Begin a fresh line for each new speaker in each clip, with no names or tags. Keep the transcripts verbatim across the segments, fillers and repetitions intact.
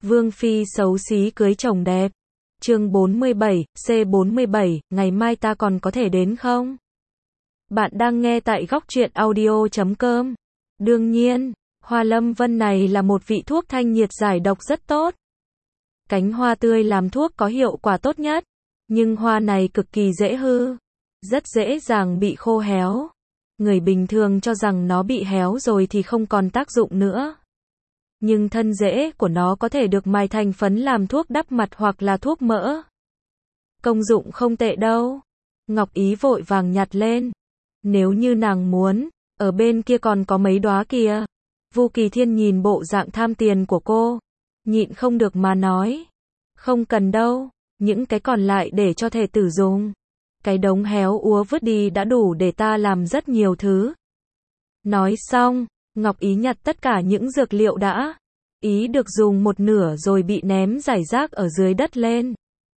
Vương phi xấu xí cưới chồng đẹp. Chương bốn mươi bảy, C bốn mươi bảy, ngày mai ta còn có thể đến không? Bạn đang nghe tại góc truyện audio chấm com. Đương nhiên, hoa lâm vân này là một vị thuốc thanh nhiệt giải độc rất tốt. Cánh hoa tươi làm thuốc có hiệu quả tốt nhất, nhưng hoa này cực kỳ dễ hư, rất dễ dàng bị khô héo. Người bình thường cho rằng nó bị héo rồi thì không còn tác dụng nữa. Nhưng thân rễ của nó có thể được mài thành phấn làm thuốc đắp mặt hoặc là thuốc mỡ. Công dụng không tệ đâu. Ngọc Ý vội vàng nhặt lên. Nếu như nàng muốn, ở bên kia còn có mấy đóa kìa. Vu Kỳ Thiên nhìn bộ dạng tham tiền của cô, nhịn không được mà nói. Không cần đâu, những cái còn lại để cho thể tử dùng. Cái đống héo úa vứt đi đã đủ để ta làm rất nhiều thứ. Nói xong, Ngọc Ý nhặt tất cả những dược liệu đã ý được dùng một nửa rồi bị ném rải rác ở dưới đất lên.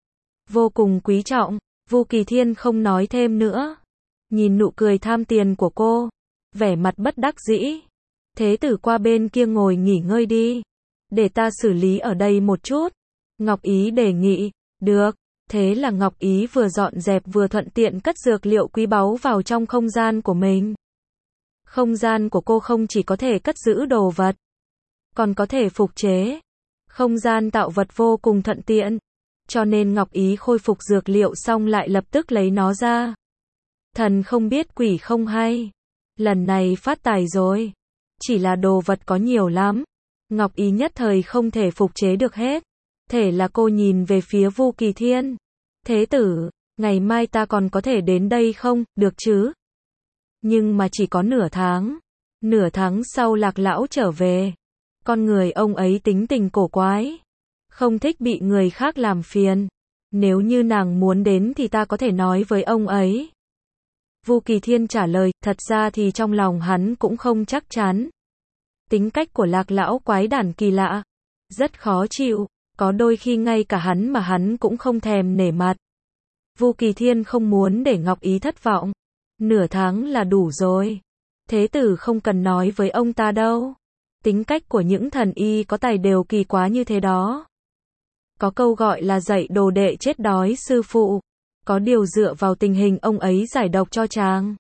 Vô cùng quý trọng, Vu Kỳ Thiên không nói thêm nữa. Nhìn nụ cười tham tiền của cô, vẻ mặt bất đắc dĩ. Thế tử qua bên kia ngồi nghỉ ngơi đi, để ta xử lý ở đây một chút. Ngọc Ý đề nghị. Được. Thế là Ngọc Ý vừa dọn dẹp vừa thuận tiện cất dược liệu quý báu vào trong không gian của mình. Không gian của cô không chỉ có thể cất giữ đồ vật, còn có thể phục chế. Không gian tạo vật vô cùng thuận tiện, cho nên Ngọc Ý khôi phục dược liệu xong lại lập tức lấy nó ra. Thần không biết quỷ không hay, lần này phát tài rồi. Chỉ là đồ vật có nhiều lắm, Ngọc Ý nhất thời không thể phục chế được hết. Thể là cô nhìn về phía Vu Kỳ Thiên. Thế tử, ngày mai ta còn có thể đến đây không, được chứ? Nhưng mà chỉ có nửa tháng. Nửa tháng sau Lạc lão trở về. Con người ông ấy tính tình cổ quái, không thích bị người khác làm phiền. Nếu như nàng muốn đến thì ta có thể nói với ông ấy. Vu Kỳ Thiên trả lời, thật ra thì trong lòng hắn cũng không chắc chắn. Tính cách của Lạc lão quái đản kỳ lạ, rất khó chịu, có đôi khi ngay cả hắn mà hắn cũng không thèm nể mặt. Vu Kỳ Thiên không muốn để Ngọc Ý thất vọng. Nửa tháng là đủ rồi. Thế tử không cần nói với ông ta đâu. Tính cách của những thần y có tài đều kỳ quá như thế đó. Có câu gọi là dạy đồ đệ chết đói sư phụ. Có điều dựa vào tình hình ông ấy giải độc cho chàng.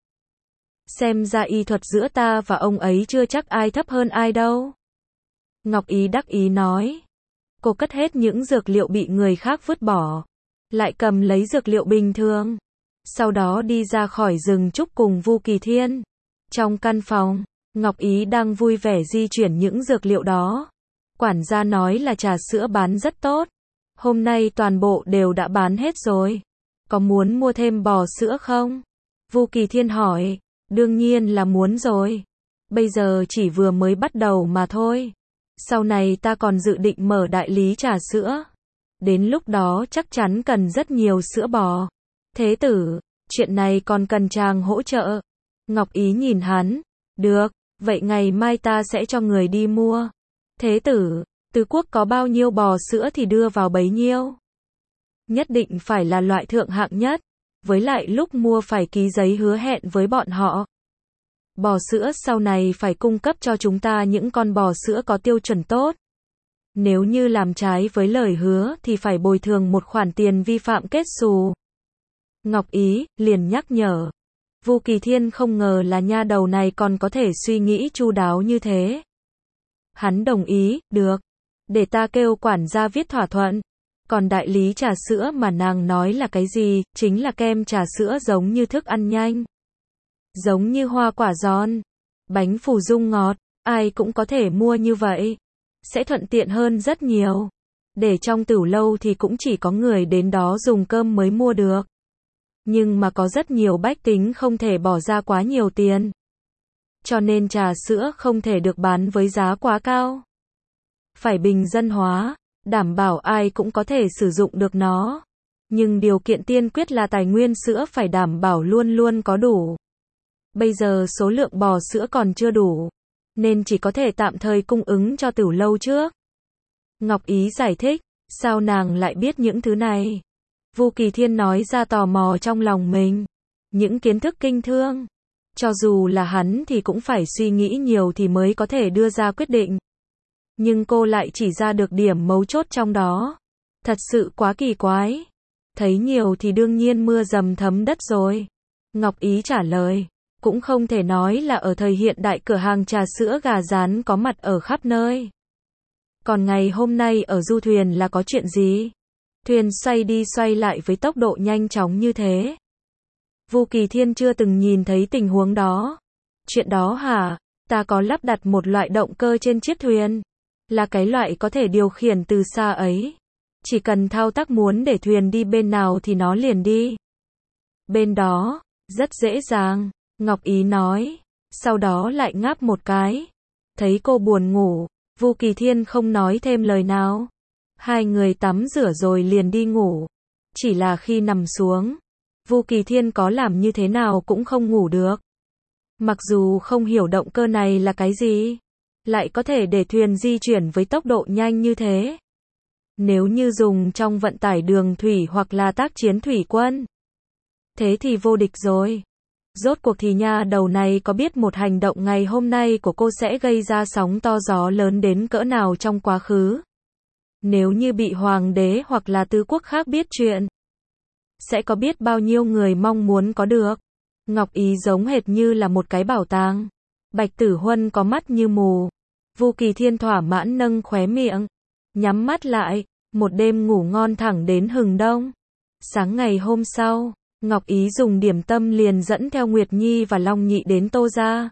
Xem ra y thuật giữa ta và ông ấy chưa chắc ai thấp hơn ai đâu. Ngọc Ý đắc ý nói. Cô cất hết những dược liệu bị người khác vứt bỏ, lại cầm lấy dược liệu bình thường. Sau đó đi ra khỏi rừng trúc cùng Vu Kỳ Thiên. Trong căn phòng, Ngọc Ý đang vui vẻ di chuyển những dược liệu đó. Quản gia nói là trà sữa bán rất tốt. Hôm nay toàn bộ đều đã bán hết rồi. Có muốn mua thêm bò sữa không? Vu Kỳ Thiên hỏi. Đương nhiên là muốn rồi. Bây giờ chỉ vừa mới bắt đầu mà thôi. Sau này ta còn dự định mở đại lý trà sữa. Đến lúc đó chắc chắn cần rất nhiều sữa bò. Thế tử, chuyện này còn cần chàng hỗ trợ. Ngọc Ý nhìn hắn. Được, vậy ngày mai ta sẽ cho người đi mua. Thế tử, tứ quốc có bao nhiêu bò sữa thì đưa vào bấy nhiêu. Nhất định phải là loại thượng hạng nhất. Với lại lúc mua phải ký giấy hứa hẹn với bọn họ. Bò sữa sau này phải cung cấp cho chúng ta những con bò sữa có tiêu chuẩn tốt. Nếu như làm trái với lời hứa thì phải bồi thường một khoản tiền vi phạm kết xù. Ngọc Ý liền nhắc nhở. Vu Kỳ Thiên không ngờ là nha đầu này còn có thể suy nghĩ chu đáo như thế. Hắn đồng ý, được. Để ta kêu quản gia viết thỏa thuận. Còn đại lý trà sữa mà nàng nói là cái gì, chính là kem trà sữa giống như thức ăn nhanh. Giống như hoa quả giòn, bánh phù dung ngọt, ai cũng có thể mua như vậy. Sẽ thuận tiện hơn rất nhiều. Để trong tửu lâu thì cũng chỉ có người đến đó dùng cơm mới mua được. Nhưng mà có rất nhiều bách tính không thể bỏ ra quá nhiều tiền. Cho nên trà sữa không thể được bán với giá quá cao. Phải bình dân hóa, đảm bảo ai cũng có thể sử dụng được nó. Nhưng điều kiện tiên quyết là tài nguyên sữa phải đảm bảo luôn luôn có đủ. Bây giờ số lượng bò sữa còn chưa đủ, nên chỉ có thể tạm thời cung ứng cho tửu lâu trước. Ngọc Ý giải thích, sao nàng lại biết những thứ này? Vu Kỳ Thiên nói ra tò mò trong lòng mình. Những kiến thức kinh thương. Cho dù là hắn thì cũng phải suy nghĩ nhiều thì mới có thể đưa ra quyết định. Nhưng cô lại chỉ ra được điểm mấu chốt trong đó. Thật sự quá kỳ quái. Thấy nhiều thì đương nhiên mưa dầm thấm đất rồi. Ngọc Ý trả lời. Cũng không thể nói là ở thời hiện đại cửa hàng trà sữa gà rán có mặt ở khắp nơi. Còn ngày hôm nay ở du thuyền là có chuyện gì? Thuyền xoay đi xoay lại với tốc độ nhanh chóng như thế. Vu Kỳ Thiên chưa từng nhìn thấy tình huống đó. Chuyện đó hả? Ta có lắp đặt một loại động cơ trên chiếc thuyền. Là cái loại có thể điều khiển từ xa ấy. Chỉ cần thao tác muốn để thuyền đi bên nào thì nó liền đi. Bên đó, rất dễ dàng, Ngọc Ý nói. Sau đó lại ngáp một cái. Thấy cô buồn ngủ, Vu Kỳ Thiên không nói thêm lời nào. Hai người tắm rửa rồi liền đi ngủ. Chỉ là khi nằm xuống, Vu Kỳ Thiên có làm như thế nào cũng không ngủ được. Mặc dù không hiểu động cơ này là cái gì, lại có thể để thuyền di chuyển với tốc độ nhanh như thế. Nếu như dùng trong vận tải đường thủy hoặc là tác chiến thủy quân, thế thì vô địch rồi. Rốt cuộc thì nha đầu này có biết một hành động ngày hôm nay của cô sẽ gây ra sóng to gió lớn đến cỡ nào trong quá khứ. Nếu như bị hoàng đế hoặc là tứ quốc khác biết chuyện, sẽ có biết bao nhiêu người mong muốn có được. Ngọc Ý giống hệt như là một cái bảo tàng. Bạch Tử Huân có mắt như mù. Vu Kỳ Thiên thỏa mãn nâng khóe miệng, nhắm mắt lại, một đêm ngủ ngon thẳng đến hừng đông. Sáng ngày hôm sau, Ngọc Ý dùng điểm tâm liền dẫn theo Nguyệt Nhi và Long Nhị đến Tô gia.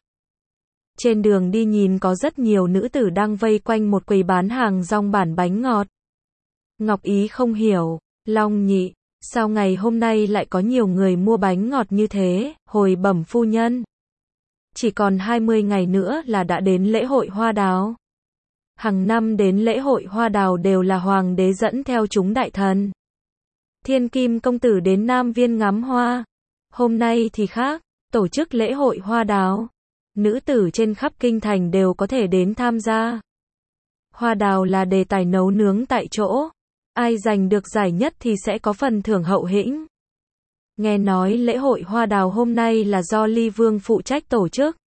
Trên đường đi nhìn có rất nhiều nữ tử đang vây quanh một quầy bán hàng rong bản bánh ngọt. Ngọc Ý không hiểu, Long Nhị, sao ngày hôm nay lại có nhiều người mua bánh ngọt như thế, hồi bẩm phu nhân. Chỉ còn hai mươi ngày nữa là đã đến lễ hội hoa đào. Hàng năm đến lễ hội hoa đào đều là hoàng đế dẫn theo chúng đại thần. Thiên Kim công tử đến Nam Viên ngắm hoa. Hôm nay thì khác, tổ chức lễ hội hoa đào. Nữ tử trên khắp kinh thành đều có thể đến tham gia. Hoa đào là đề tài nấu nướng tại chỗ. Ai giành được giải nhất thì sẽ có phần thưởng hậu hĩnh. Nghe nói lễ hội hoa đào hôm nay là do Ly Vương phụ trách tổ chức.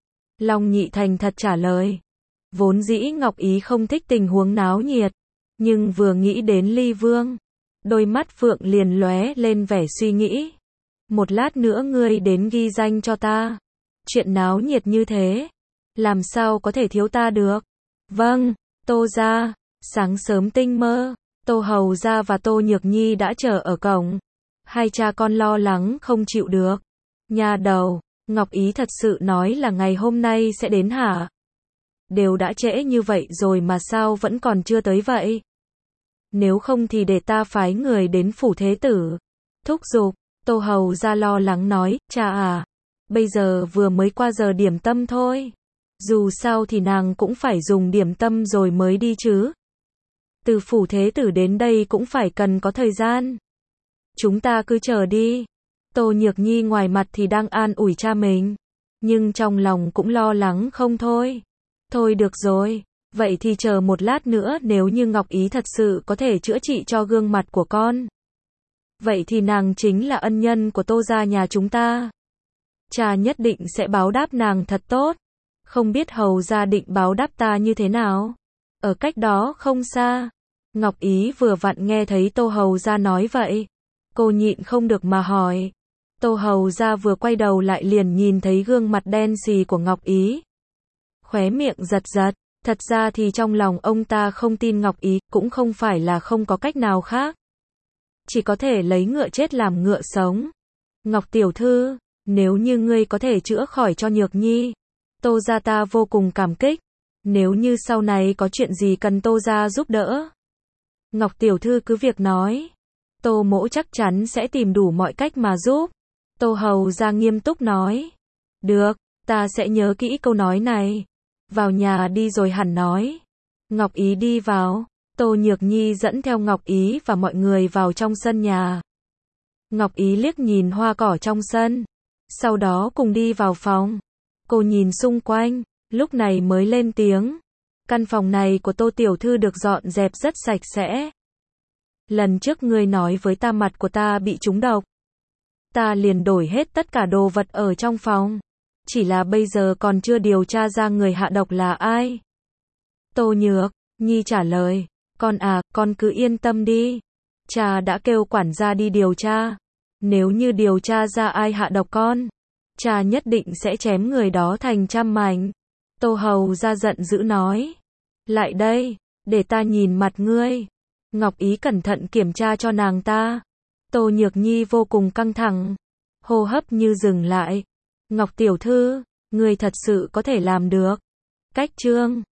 Long Nhị thành thật trả lời. Vốn dĩ Ngọc Ý không thích tình huống náo nhiệt, nhưng vừa nghĩ đến Ly Vương, đôi mắt Phượng liền lóe lên vẻ suy nghĩ. Một lát nữa ngươi đến ghi danh cho ta. Chuyện náo nhiệt như thế, làm sao có thể thiếu ta được? Vâng, Tô gia. Sáng sớm tinh mơ, Tô Hầu gia và Tô Nhược Nhi đã chờ ở cổng. Hai cha con lo lắng không chịu được. Nhà đầu, Ngọc Ý thật sự nói là ngày hôm nay sẽ đến hả? Đều đã trễ như vậy rồi mà sao vẫn còn chưa tới vậy? Nếu không thì để ta phái người đến phủ thế tử. Thúc giục, Tô Hầu gia lo lắng nói, cha à, bây giờ vừa mới qua giờ điểm tâm thôi. Dù sao thì nàng cũng phải dùng điểm tâm rồi mới đi chứ. Từ phủ thế tử đến đây cũng phải cần có thời gian. Chúng ta cứ chờ đi. Tô Nhược Nhi ngoài mặt thì đang an ủi cha mình, nhưng trong lòng cũng lo lắng không thôi. Thôi được rồi, vậy thì chờ một lát nữa, nếu như Ngọc Ý thật sự có thể chữa trị cho gương mặt của con, vậy thì nàng chính là ân nhân của Tô gia nhà chúng ta. Cha nhất định sẽ báo đáp nàng thật tốt. Không biết Hầu gia định báo đáp ta như thế nào? Ở cách đó không xa. Ngọc Ý vừa vặn nghe thấy Tô Hầu gia nói vậy, cô nhịn không được mà hỏi. Tô Hầu gia vừa quay đầu lại liền nhìn thấy gương mặt đen xì của Ngọc Ý. Khóe miệng giật giật, thật ra thì trong lòng ông ta không tin Ngọc Ý, cũng không phải là không có cách nào khác. Chỉ có thể lấy ngựa chết làm ngựa sống. Ngọc tiểu thư, nếu như ngươi có thể chữa khỏi cho Nhược Nhi, Tô gia ta vô cùng cảm kích. Nếu như sau này có chuyện gì cần Tô gia giúp đỡ, Ngọc tiểu thư cứ việc nói. Tô mỗ chắc chắn sẽ tìm đủ mọi cách mà giúp. Tô Hầu gia nghiêm túc nói. Được, ta sẽ nhớ kỹ câu nói này. Vào nhà đi rồi hẳn nói. Ngọc Ý đi vào. Tô Nhược Nhi dẫn theo Ngọc Ý và mọi người vào trong sân nhà. Ngọc Ý liếc nhìn hoa cỏ trong sân, sau đó cùng đi vào phòng. Cô nhìn xung quanh, lúc này mới lên tiếng. Căn phòng này của Tô tiểu thư được dọn dẹp rất sạch sẽ. Lần trước ngươi nói với ta mặt của ta bị trúng độc, ta liền đổi hết tất cả đồ vật ở trong phòng. Chỉ là bây giờ còn chưa điều tra ra người hạ độc là ai. Tô Nhược Nhi trả lời, con à, con cứ yên tâm đi. Cha đã kêu quản gia đi điều tra. Nếu như điều tra ra ai hạ độc con, cha nhất định sẽ chém người đó thành trăm mảnh. Tô Hầu ra giận dữ nói, lại đây, để ta nhìn mặt ngươi. Ngọc Ý cẩn thận kiểm tra cho nàng ta. Tô Nhược Nhi vô cùng căng thẳng, hô hấp như dừng lại. Ngọc tiểu thư, ngươi thật sự có thể làm được. Cách chương